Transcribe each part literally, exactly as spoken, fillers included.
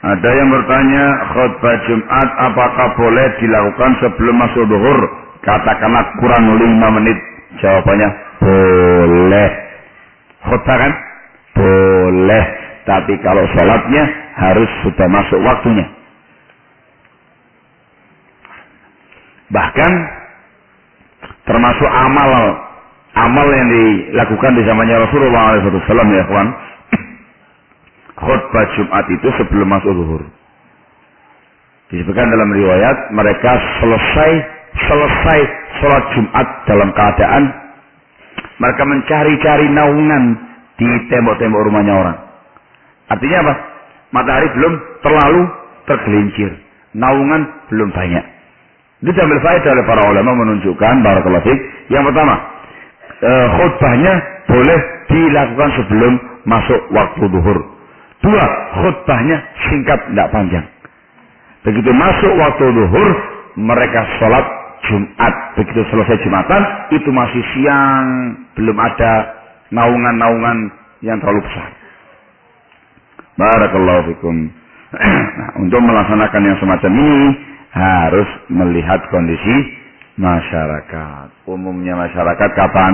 Ada yang bertanya, khutbah Jumat apakah boleh dilakukan sebelum masuk zuhur? Katakanlah kurang lima menit. Jawabannya boleh. Khutbah kan? Boleh. Tapi kalau sholatnya harus sudah masuk waktunya. Bahkan termasuk amal amal yang dilakukan di zamannya Rasulullah shallallahu alaihi wasallam ya kawan. Khutbah Jumat itu sebelum masuk zuhur. Disebutkan dalam riwayat mereka selesai selesai sholat Jumat dalam keadaan mereka mencari-cari naungan di tembok-tembok rumahnya orang. Artinya apa? Matahari belum terlalu tergelincir, naungan belum banyak. Itu diambil faedah oleh para ulama menunjukkan barakallahu fiik. Yang pertama, e, khutbahnya boleh dilakukan sebelum masuk waktu zuhur. Dua, khutbahnya singkat, tidak panjang. Begitu masuk waktu zuhur, mereka sholat Jumat. Begitu selesai Jumatan, itu masih siang, belum ada naungan-naungan yang terlalu besar. Barakallahu fikum. Nah, untuk melaksanakan yang semacam ini harus melihat kondisi masyarakat. Umumnya masyarakat kapan?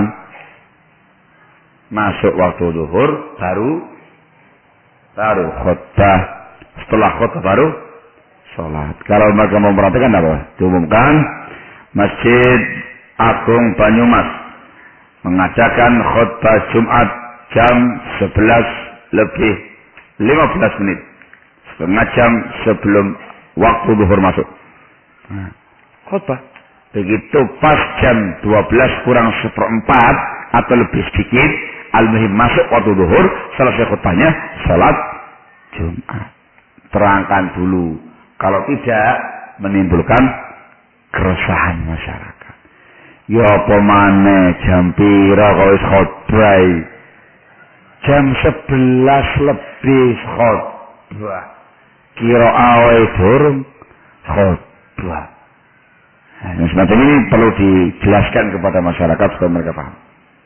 Masuk waktu zuhur baru baru khutbah. Setelah khutbah baru sholat. Kalau mereka mau memperhatikan apa? Diumumkan Masjid Agung Banyumas mengadakan khutbah Jumat jam sebelas lebih lima belas menit. Setengah jam sebelum waktu zuhur masuk. Nah, khutbah. Begitu pas jam dua belas kurang seperempat atau lebih sedikit, al-muhim masuk waktu zuhur, selesai khutbahnya, salat Jumat. Terangkan dulu. Kalau tidak, menimbulkan keresahan masyarakat. Ya apa maneh jam pira kok wis khutbah? Jam sebelas lebih khutbah. Kira awal durung khutbah. Nah, semacam ini perlu dijelaskan kepada masyarakat supaya mereka paham.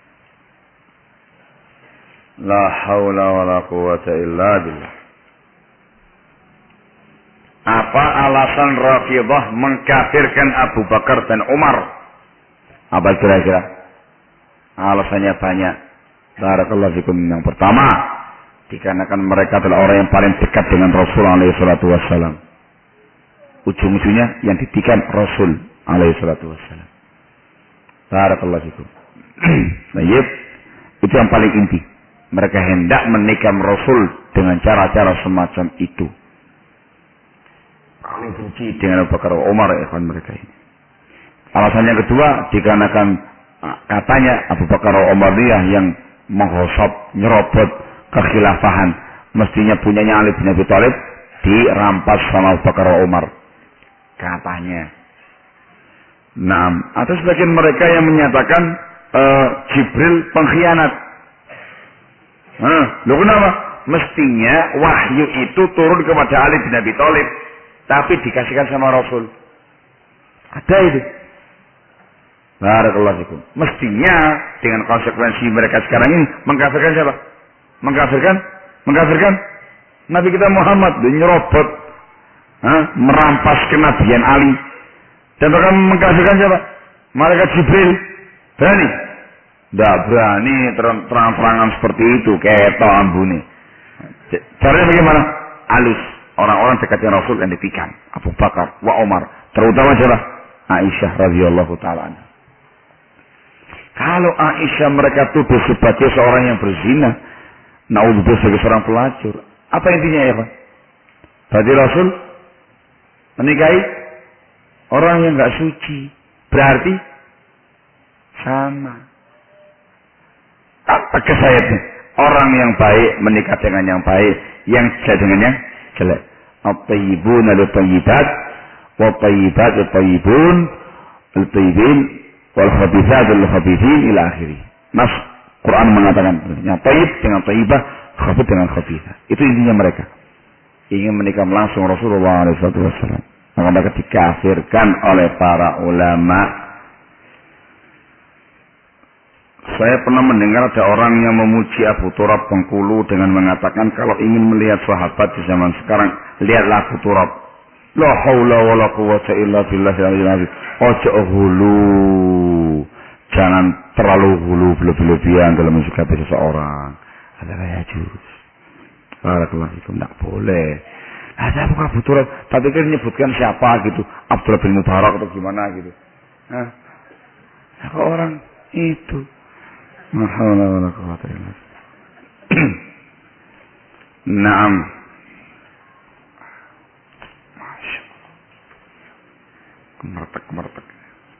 La haula wala quwwata illa billah. Apa alasan Rafidhah mengkafirkan Abu Bakar dan Umar? Apa kira-kira? Alasannya banyak. Barakallahu fikum. Yang pertama, dikarenakan mereka adalah orang yang paling dekat dengan Rasul alaihi salatu wassalam. Ujung-ujungnya yang ditikam Rasul alaihi salatu wassalam. Barakallahu fikum. Baik, itu yang paling inti. Mereka hendak menikam Rasul dengan cara-cara semacam itu. Paling benci dengan Abu Bakar Umar ikhwan mereka ini. Alasan yang kedua, dikarenakan katanya Abu Bakar Umar dia yang menghosop, nyerobot kekhilafahan, mestinya punyanya Ali bin Abi Thalib dirampas sama Abu Bakar Umar. Katanya. Nah, atau sebagian mereka yang menyatakan uh, Jibril pengkhianat. Nah, loh kenapa? Mestinya wahyu itu turun kepada Ali bin Abi Thalib, tapi dikasihkan sama Rasul. Ada itu. Barakallahu fikum. Mestinya dengan konsekuensi mereka sekarang ini mengkafirkan siapa? Mengkafirkan, mengkafirkan Nabi kita Muhammad, nyerobot, huh? merampas kenabian Ali, dan bahkan mengkafirkan siapa? Malaikat Jibril. Berani? Tidak berani terang-terangan seperti itu, ketok ambune. Caranya bagaimana? Alus. Orang-orang dekatnya Rasul yang ditikam. Abu Bakar wa Umar. Terutama siapa? Aisyah radhiyallahu taala anha. Kalau Aisyah mereka tuduh sebagai seorang yang berzina, naudzubillah sebagai seorang pelacur. Apa intinya ya Pak? Berarti Rasul menikahi orang yang nggak suci. Berarti sama. Apa kesayatnya? Orang yang baik menikah dengan yang baik, yang jelek dengan yang jelek. At-tayyibun al-tayyibat, wa tayyibat al-tayyibun, al-tayyibin, wal khabithat al-khabithin ila akhirih. Nas Quran mengatakan yang tayyib dengan tayyibah, khabith dengan khabithah. Itu intinya mereka. Ingin menikah langsung Rasulullah shallallahu alaihi wasallam. Maka mereka dikafirkan oleh para ulama. Saya pernah mendengar ada orang yang memuji Abu Turab Bengkulu dengan mengatakan kalau ingin melihat sahabat di zaman sekarang, lihatlah Abu Turab. La haula wala quwwata illa billahil aliyyil azim. Ojo hulu. Jangan terlalu hulu berlebihan dalam mensikapi seseorang. Ada ya juz. Barakallahu fikum, tidak boleh. Ada bukan Abu Turab, tapi kan menyebutkan siapa gitu, Abdullah bin Mubarak atau gimana gitu. Nah, apa orang itu? La haula wala quwwata illa billah. Naam. Kemertek-kemertek.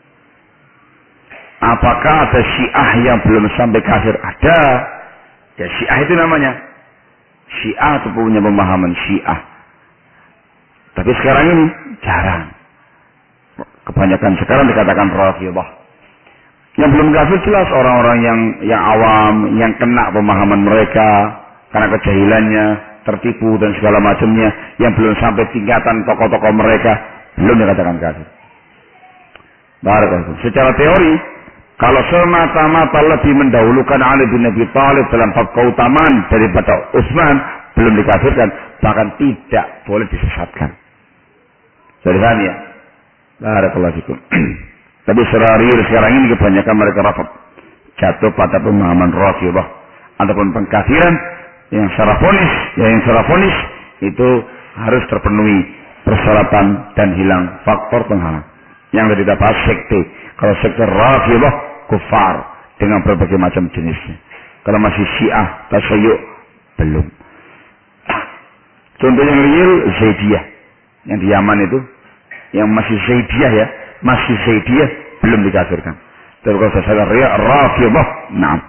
Apakah ada Syiah yang belum sampai kafir? Ada. Ya Syiah itu namanya. Syiah itu punya pemahaman Syiah. Tapi sekarang ini jarang. Kebanyakan sekarang dikatakan Rafidhah. Yang belum kafir jelas orang-orang yang yang awam, yang kena pemahaman mereka karena kejahilannya, tertipu dan segala macamnya, yang belum sampai tingkatan tokoh-tokoh mereka, belum dikatakan kafir. Barakallahu. Secara teori, kalau semata-mata lebih mendahulukan Ali bin Abi Thalib dalam bab keutamaan daripada Utsman, belum dikafirkan, bahkan tidak boleh disesatkan. Jadi kan ya? Barakallahu fikum. Tapi secara real sekarang ini kebanyakan mereka rapat jatuh pada pemahaman Rafidhah ataupun pengkafiran yang secara fonis, yang secara fonis itu harus terpenuhi persyaratan dan hilang faktor penghalang. Yang tidak bahas sekte. Kalau sekte Rafidhah kufar dengan berbagai macam jenisnya. Kalau masih Syiah, Tasyayyu' belum. Contoh yang real Zaidiyah yang di Yaman itu, yang masih Zaidiyah ya, masih Zaidiyah belum dikafirkan. Tapi kalau saya real Rafidhah, na'am.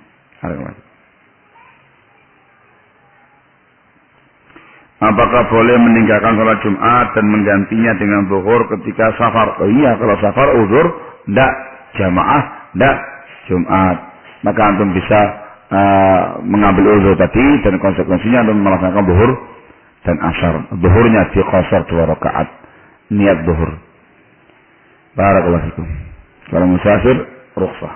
Apakah boleh meninggalkan sholat Jumat dan menggantinya dengan zuhur ketika safar? Oh iya, kalau safar uzur, ndak jamaah, ndak Jumat. Maka antum bisa uh, mengambil uzur tadi dan konsekuensinya antum melaksanakan zuhur dan asar. Zuhurnya diqashar dua rakaat. Niat zuhur. Barakallahu fikum. Kalau musafir, rukhsah.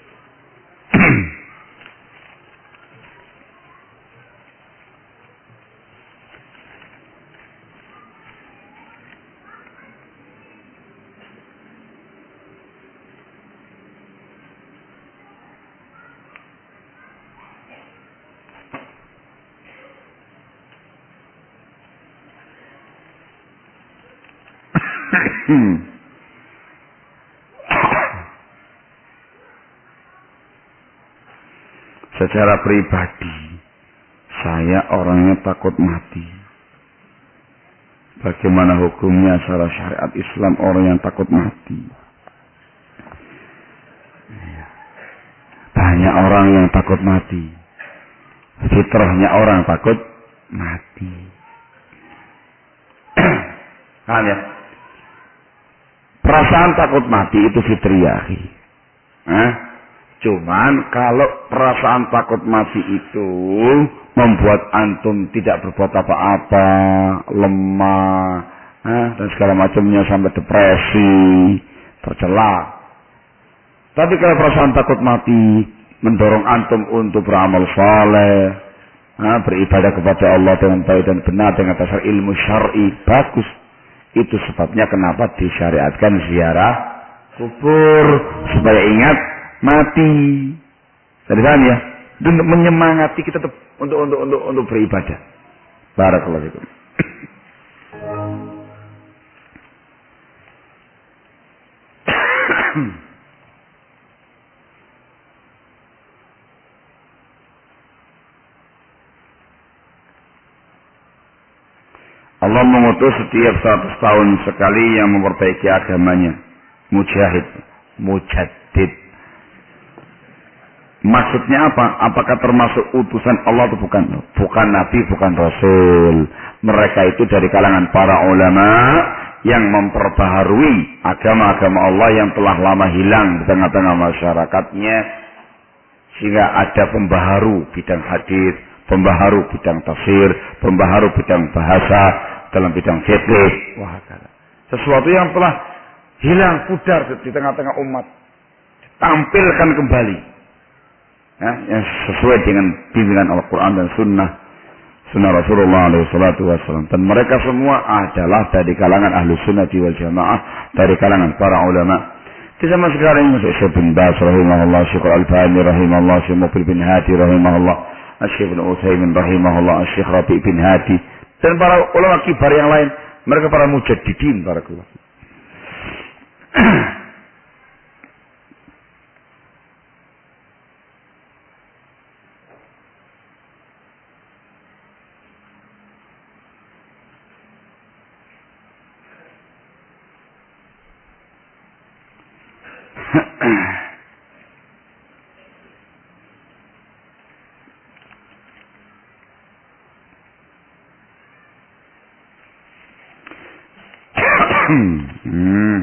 Hmm. Secara pribadi, saya orangnya takut mati. Bagaimana hukumnya secara syariat Islam orang yang takut mati? Banyak orang yang takut mati. Fitrahnya orang takut mati. Paham ya? Perasaan takut mati itu fitriyah. Nah, cuman kalau perasaan takut mati itu membuat antum tidak berbuat apa-apa, lemah, nah, dan segala macamnya sampai depresi, tercela. Tapi kalau perasaan takut mati mendorong antum untuk beramal saleh, nah, beribadah kepada Allah dengan baik dan benar dengan dasar ilmu syar'i, bagus. Itu sebabnya kenapa disyariatkan ziarah kubur supaya ingat mati. Jadi kan ya, untuk menyemangati kita tetap untuk untuk untuk untuk beribadah. Barakallahu fikum. Allah mengutus setiap seratus tahun sekali yang memperbaiki agamanya. Mujahid, mujaddid. Maksudnya apa? Apakah termasuk utusan Allah atau bukan? Bukan nabi, bukan rasul. Mereka itu dari kalangan para ulama yang memperbaharui agama-agama Allah yang telah lama hilang di tengah-tengah masyarakatnya, sehingga ada pembaharu bidang hadis, pembaharu bidang tafsir, pembaharu bidang bahasa, dalam bidang fikih. Wah, sesuatu yang telah hilang, pudar di tengah-tengah umat, tampilkan kembali. ya, yang sesuai dengan bimbingan Al-Quran dan Sunnah Sunnah Rasulullah alaihi salatu wassalam. Dan mereka semua adalah dari kalangan ahlu sunnati wal jamaah, dari kalangan para ulama. Di zaman sekarang masuk Syekh bin Baz rahimahullah, Syekh Al-Albani rahimahullah, Syekh Muqbil bin Hadi rahimahullah, Syekh bin Utsaimin rahimahullah, Syekh Rabi' bin Hadi, dan para ulama kibar yang lain. Mereka para mujaddidin, barakallahu. hmm.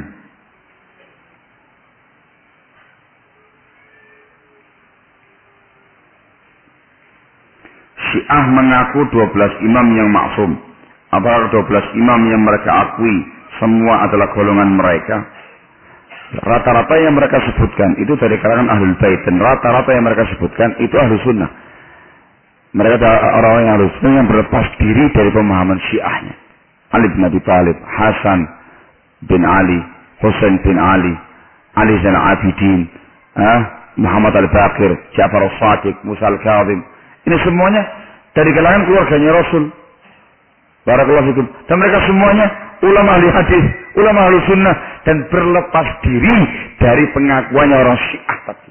Syiah mengaku dua belas imam yang maksum. Apakah dua belas imam yang mereka akui semua adalah golongan mereka? Rata-rata yang mereka sebutkan itu dari kalangan ahlul bait, dan rata-rata yang mereka sebutkan itu ahlus sunnah. Mereka adalah orang-orang yang ahlus sunnah yang berlepas diri dari pemahaman syiahnya. Ali bin Abi Thalib, Hasan bin Ali, Husain bin Ali, Ali Zainal Abidin, eh, Muhammad Al-Baqir, Ja'far As-Sadiq, Musa Al-Kadhim. Ini semuanya dari kalangan keluarganya Rasul. Barakallahu fikum. Dan mereka semuanya ulama ahli hadis, ulama ahli sunnah, dan berlepas diri dari pengakuannya orang Syiah tadi.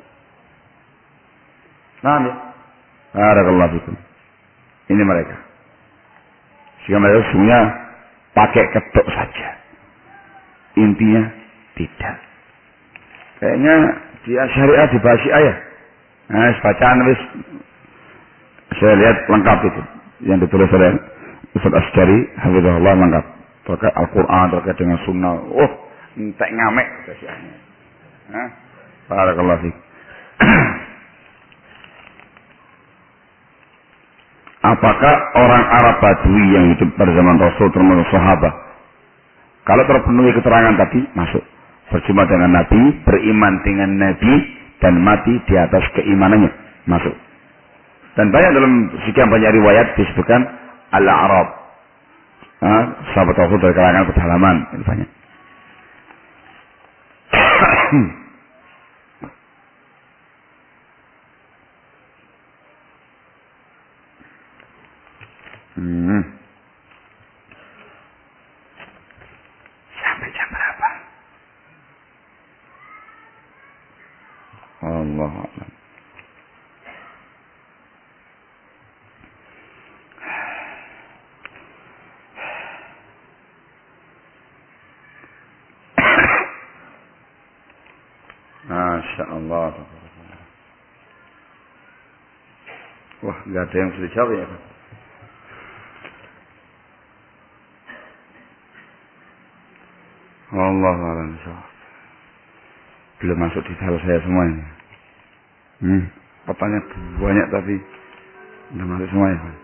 Nah, ya. Barakallahu fikum. Ini mereka. Sehingga mereka semuanya pakai ketuk saja. Intinya tidak. Kayaknya dia syariah di bahasa ayah. Nah, bacaan wis saya lihat lengkap itu yang ditulis oleh Ustaz Asjari, hafizahullah, lengkap. Terkait Al-Quran, terkait dengan Sunnah. Oh, entek ngamek kasihannya. Hah? Barakallahu fiik. Apakah orang Arab Badui yang hidup pada zaman Rasul termasuk sahabat? Kalau terpenuhi keterangan tadi, masuk. Berjumpa dengan Nabi, beriman dengan Nabi, dan mati di atas keimanannya, masuk. Dan banyak dalam sekian banyak riwayat disebutkan Al-Arab, nah, sahabat Rasul dari kalangan pedalaman, ini banyak. hmm. Sampai jam berapa? Allah Allah. Masya Allah. Wah, nggak ada yang bisa dijawab ya, Pak. Allah Allah. Belum masuk di hal saya semua ini. Hmm, pertanyaan banyak tapi belum masuk semuanya, Pak.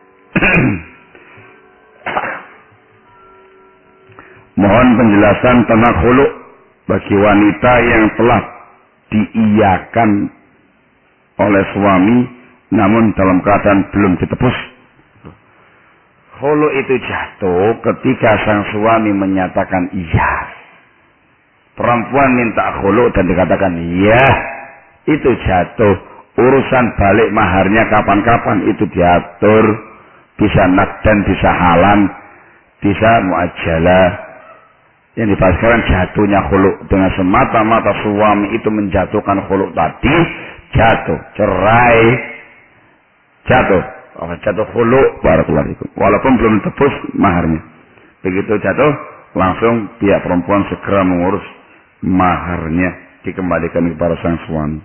Mohon penjelasan tentang khulu bagi wanita yang telah diiyakan oleh suami namun dalam keadaan belum ditebus. Khulu itu jatuh ketika sang suami menyatakan iya. Perempuan minta khulu dan dikatakan iya, itu jatuh. Urusan balik maharnya kapan-kapan itu diatur, bisa nakdan, bisa halan, bisa muajalah. Yang dibahas sekarang jatuhnya khulu dengan semata-mata suami itu menjatuhkan khulu tadi, jatuh, cerai, jatuh, oh, jatuh khulu, barakallahu fikum. Walaupun belum tebus maharnya, begitu jatuh langsung pihak perempuan segera mengurus maharnya, dikembalikan kepada sang suami.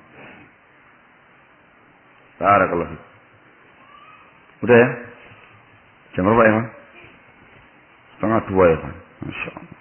Barakallahu fikum. Udah ya? Jam berapa ya, Pak? Setengah dua ya, Pak. Masya Allah.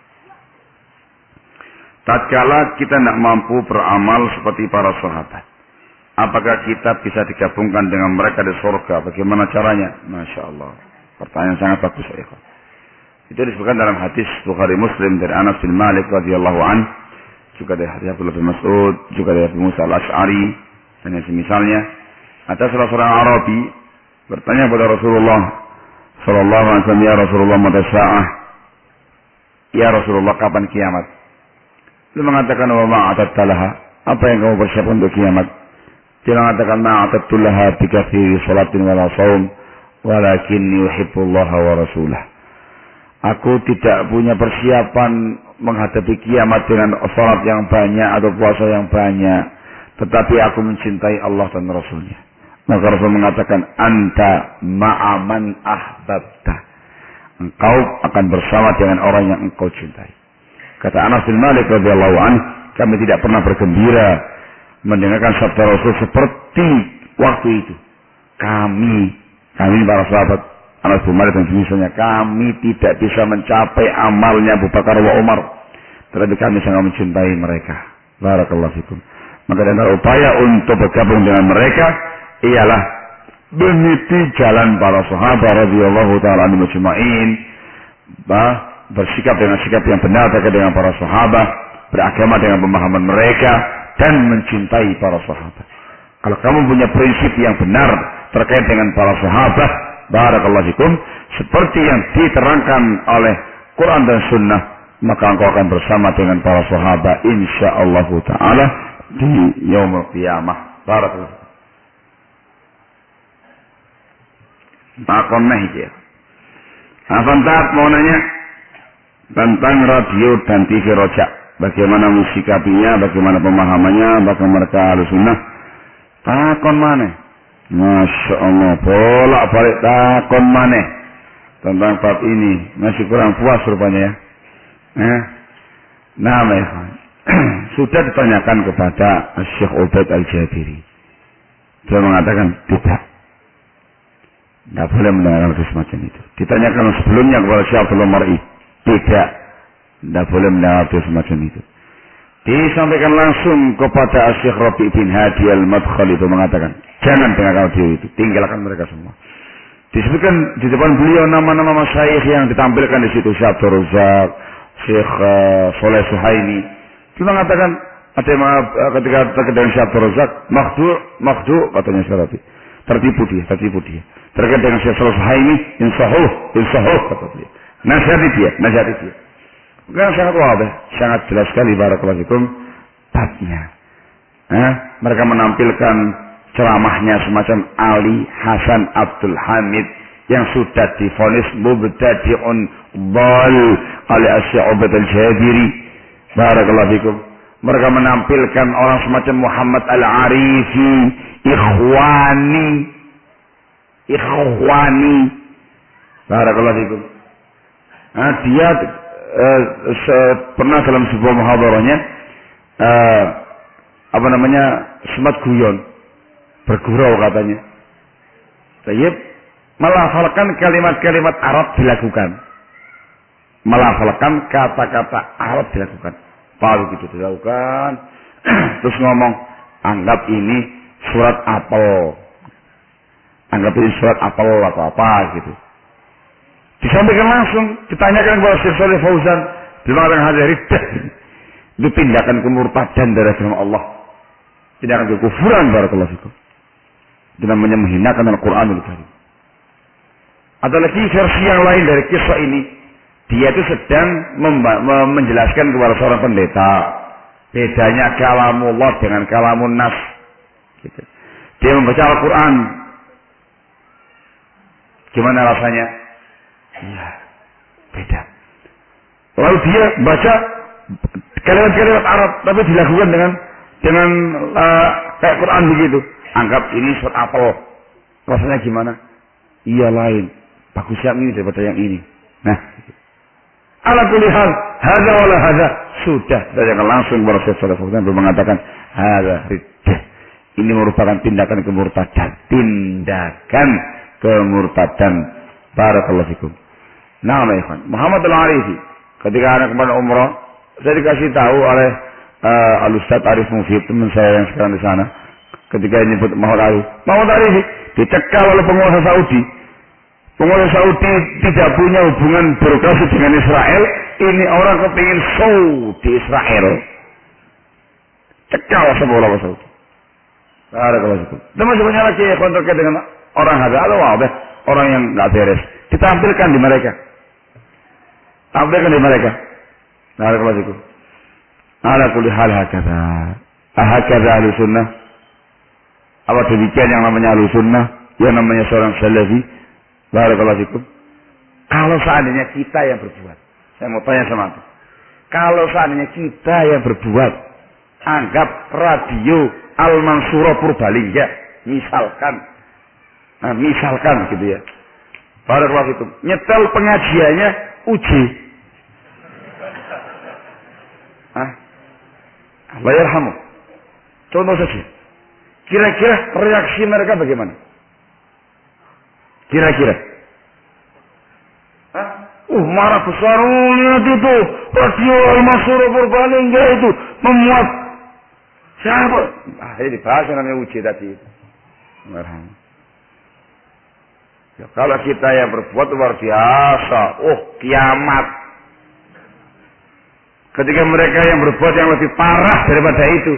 Tatkala kita tidak mampu beramal seperti para sahabat, apakah kita bisa digabungkan dengan mereka di surga? Bagaimana caranya? Masya Allah. Pertanyaan sangat bagus, ya. Itu disebutkan dalam hadis Bukhari Muslim dari Anas bin Malik radhiyallahu an, juga dari hadis Abdullah bin Mas'ud, juga dari Abu Musa al-Asy'ari dan yang semisalnya. Ada salah seorang Arabi bertanya kepada Rasulullah sallallahu alaihi wasallam, "Ya Rasulullah, mata sa'ah?" Ya Rasulullah, kapan kiamat? Dia mengatakan, "Wa ma atatta laha?" Apa yang kamu persiapkan untuk kiamat? Dia mengatakan, "Ma atattu laha bi katsiri salatin wala shaum, walakinni uhibbullaha wa rasulah." Aku tidak punya persiapan menghadapi kiamat dengan salat yang banyak atau puasa yang banyak, tetapi aku mencintai Allah dan Rasulnya. Maka Rasul mengatakan, "Anta ma'aman ahbabta." Engkau akan bersama dengan orang yang engkau cintai. Kata Anas bin Malik radhiyallahu anhu, kami tidak pernah bergembira mendengarkan sabda Rasul seperti waktu itu. Kami, kami para sahabat Anas bin Malik dan semisalnya, kami tidak bisa mencapai amalnya Abu Bakar wa Umar, tetapi kami sangat mencintai mereka. Barakallahu fikum. Maka dengan upaya untuk bergabung dengan mereka ialah meniti jalan para sahabat radhiyallahu taala anhum ajma'in, bersikap dengan sikap yang benar terkait dengan para sahabat, beragama dengan pemahaman mereka dan mencintai para sahabat. Kalau kamu punya prinsip yang benar terkait dengan para sahabat, barakallahu fikum, seperti yang diterangkan oleh Quran dan Sunnah, maka engkau akan bersama dengan para sahabat insyaallah taala di yaumul qiyamah. Barakallahu. Takon nih ya. Avantat mau nanya tentang radio dan T V Rojak. Bagaimana musikapinya, bagaimana pemahamannya, bagaimana mereka Ahlussunnah. Takon mana? Masya Allah, bolak balik takon mana tentang bab ini. Masih kurang puas rupanya ya. Eh? Nah, sudah ditanyakan kepada Syekh Ubaid Al-Jabiri. Dia mengatakan tidak. Tidak boleh mendengarkan semacam itu. Ditanyakan sebelumnya kepada Syekh Abdullah Mar'i. Tidak. Tidak boleh mendengarkan semacam itu. Disampaikan langsung kepada Syekh Rabi' bin Hadi Al-Madkhali itu mengatakan, jangan dengarkan audio itu. Tinggalkan mereka semua. Disebutkan di depan beliau nama-nama masyayikh yang ditampilkan di situ. Syekh Abdul Razak, Syekh uh, Soleh Suhaimi. Dia mengatakan, ada yang uh, ketika terkait dengan Syekh Abdul Razak, makhdu, makhdu, katanya Syekh Rabi'. Tertipu dia, tertipu dia. Terkait dengan Syekh Soleh Suhaimi, insahuh, insahuh, kata dia. Nasihati dia, nasihati dia. Bukan sangat wadah, sangat jelas sekali barakallahu fikum babnya. Eh, mereka menampilkan ceramahnya semacam Ali Hasan Abdul Hamid yang sudah divonis mubtadi'un dhal oleh Syekh Ubaid Al-Jabiri. Barakallahu fikum. Mereka menampilkan orang semacam Muhammad Al-Arifi, ikhwani, ikhwani. Barakallahu fikum. Nah, dia uh, pernah dalam sebuah muhadarahnya uh, apa namanya semat guyon, bergurau katanya. Tayyib, melafalkan kalimat-kalimat Arab dilakukan, melafalkan kata-kata Arab dilakukan. Palu gitu dilakukan. Terus ngomong, anggap ini surat apel, anggap ini surat apel atau apa gitu. Disampaikan langsung, ditanyakan kepada Syekh Shalih Fauzan, dia mengatakan hadza riddah. Itu tindakan kemurtadan dari agama Allah. Tindakan kekufuran barakallahu fikum. Itu namanya menghinakan Al-Qur'anul Karim. Ada lagi versi yang lain dari kisah ini. Dia itu sedang menjelaskan kepada seorang pendeta bedanya kalamullah dengan kalamun nas. Gitu. Dia membaca Al-Qur'an. Gimana rasanya? Iya, beda. Lalu dia baca kalimat-kalimat Arab, tapi dilakukan dengan dengan uh, kayak Quran begitu. Anggap ini surat apel. Rasanya gimana? Iya lain. Bagus yang ini daripada yang ini. Nah, ala kulli hal, hadza wala hadza. Sudah, saya langsung kepada Syekh Shalih Fauzan mengatakan hadza riddah. Ini merupakan tindakan kemurtadan, tindakan kemurtadan. Barakallahu fikum. Nah, ikhwan, Muhammad Al-Arifi ketika anak kemarin umrah, saya dikasih tahu oleh uh, Al-Ustaz Arif Mufid, teman saya yang sekarang di sana. Ketika nyebut Muhammad Arifi, Muhammad Arifi dicekal oleh penguasa Saudi. Penguasa Saudi tidak punya hubungan birokrasi dengan Israel. Ini orang kepingin show di Israel. Cekal sama ulama Saudi. Barakallahu fikum. Dan masih banyak lagi ya kontaknya dengan orang halal, wabah, orang yang nggak beres. Ditampilkan di mereka. Tampilkan di mereka. Barakallahu fikum. Ala kulli hal hakadha. Ahakadha ahlu sunnah. Apa demikian yang namanya ahlu sunnah, yang namanya seorang salafi. Barakallahu fikum. Kalau seandainya kita yang berbuat, saya mau tanya sama anda. Kalau seandainya kita yang berbuat, anggap radio Al-Mansuro Purbalingga, misalkan, nah, misalkan gitu ya. Barakallahu fikum. Nyetel pengajiannya uji. Ah, Allah yarhamu. Contoh saja. Kira-kira reaksi mereka bagaimana? Kira-kira. Hah? Uh, marah besar. Oh, lihat itu. Radio Al-Mansuro Purbalingga itu memuat. Siapa? Ah, ini dibahas namanya uji tadi. Marhamu. Ya, kalau kita yang berbuat luar biasa. Oh, kiamat. Ketika mereka yang berbuat yang lebih parah daripada itu,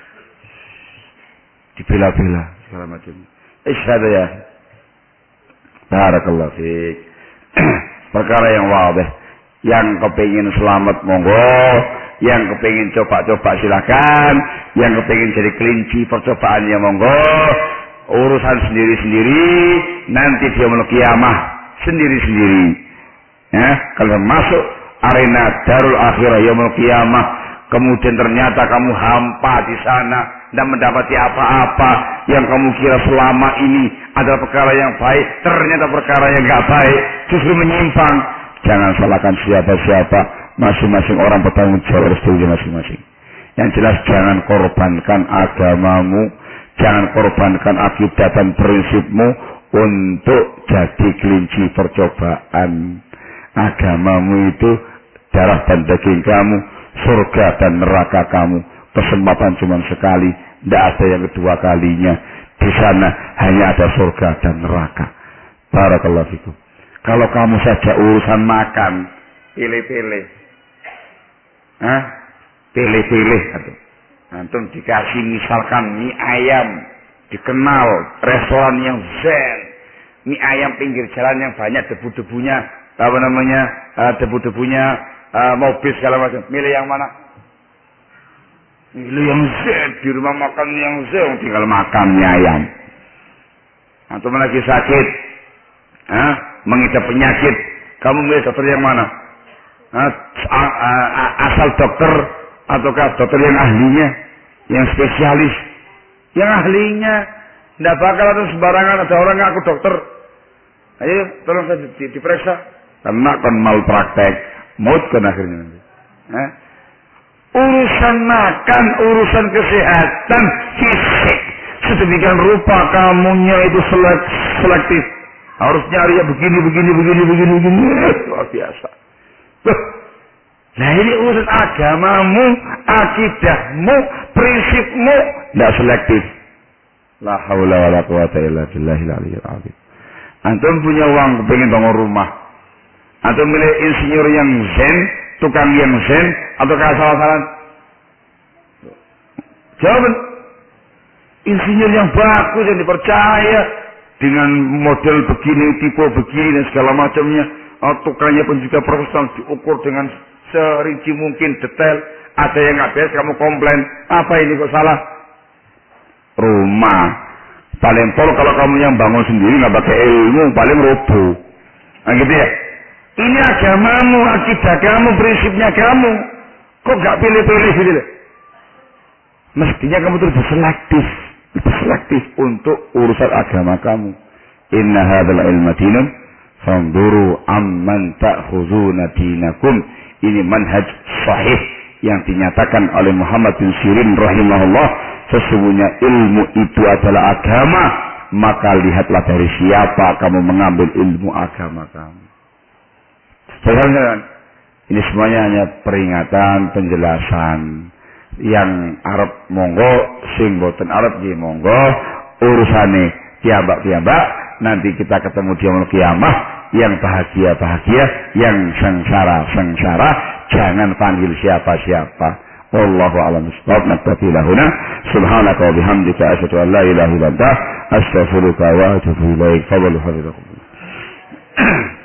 dibela-bela segala macam. Isyhadu ya. Barakallahu fiik. Perkara yang wadah. Yang kepingin selamat monggo, yang kepingin coba-coba silakan, yang kepingin jadi kelinci percobaannya monggo. Urusan sendiri-sendiri, nanti dia menuju kiamah sendiri-sendiri. Ya, kalau masuk arena darul akhirah yaumul qiyamah, kemudian ternyata kamu hampa di sana, tidak mendapati apa-apa yang kamu kira selama ini adalah perkara yang baik, ternyata perkara yang nggak baik, justru menyimpang. Jangan salahkan siapa-siapa, masing-masing orang bertanggung jawab atas diri masing-masing. Yang jelas jangan korbankan agamamu, jangan korbankan akidah dan prinsipmu untuk jadi kelinci percobaan. Agamamu itu darah dan daging kamu, surga dan neraka kamu. Kesempatan cuma sekali, tidak ada yang kedua kalinya. Di sana hanya ada surga dan neraka. Barakallahu fikum. Kalau kamu saja urusan makan, pilih-pilih, Hah? pilih-pilih, antum dikasih misalkan mie ayam, dikenal restoran yang zen, mie ayam pinggir jalan yang banyak debu-debunya, apa namanya, uh, debu-debunya uh, mobil segala macam. Milih yang mana? Milih yang zen. Di rumah makan yang zen, tinggal makan mie ayam. Antum lagi sakit, uh, mengidap penyakit, kamu milih dokter yang mana? Uh, asal dokter ataukah dokter yang ahlinya, yang spesialis, yang ahlinya. Tidak bakal ada sembarangan ada orang ngaku dokter. Ayo tolong saya di, di, diperiksa. Karena kan malpraktek, maut kan akhirnya nanti. Eh? Urusan makan, urusan kesehatan fisik, sedemikian rupa kamunya itu selek, selektif. Harus nyari ya begini, begini, begini, begini, begini. Luar biasa. Loh. Nah ini urusan agamamu, akidahmu, prinsipmu, tidak selektif. La haula wa la quwata illa billahil aliyyil azim. Antum punya uang pengen bangun rumah, antum milih insinyur yang zen, tukang yang zen, atau asal-asalan? Jawaban insinyur yang bagus yang dipercaya dengan model begini, tipe begini dan segala macamnya. Tukangnya pun juga profesional, diukur dengan serinci mungkin detail. Ada yang nggak beres kamu komplain, apa ini kok salah? Rumah paling pol kalau kamu yang bangun sendiri nggak pakai ilmu paling roboh. Nah gitu ya. Ini agamamu, akidah kamu, prinsipnya kamu. Kok nggak pilih-pilih gitu loh? Mestinya kamu terus selektif, lebih selektif untuk urusan agama kamu. Inna hadzal ilma dinun fanzuru amman ta'khuzuna dinakum. Ini manhaj sahih yang dinyatakan oleh Muhammad bin Sirin rahimahullah. Sesungguhnya ilmu itu adalah agama, maka lihatlah dari siapa kamu mengambil ilmu agama kamu. Jangan, ini semuanya hanya peringatan, penjelasan. Yang Arab monggo, sing boten Arab nggih monggo, urusane piyambak-piyambak. Nanti kita ketemu di yaumul qiyamah, yang bahagia-bahagia, yang sengsara-sengsara. Jangan panggil siapa-siapa. Wallahu a'lam bishawab. Naktafi lahuna. Subhanaka wa bihamdika asyhadu an la ilaha illa anta astaghfiruka wa atubu ilaik. Fadhlu hafizakumullah.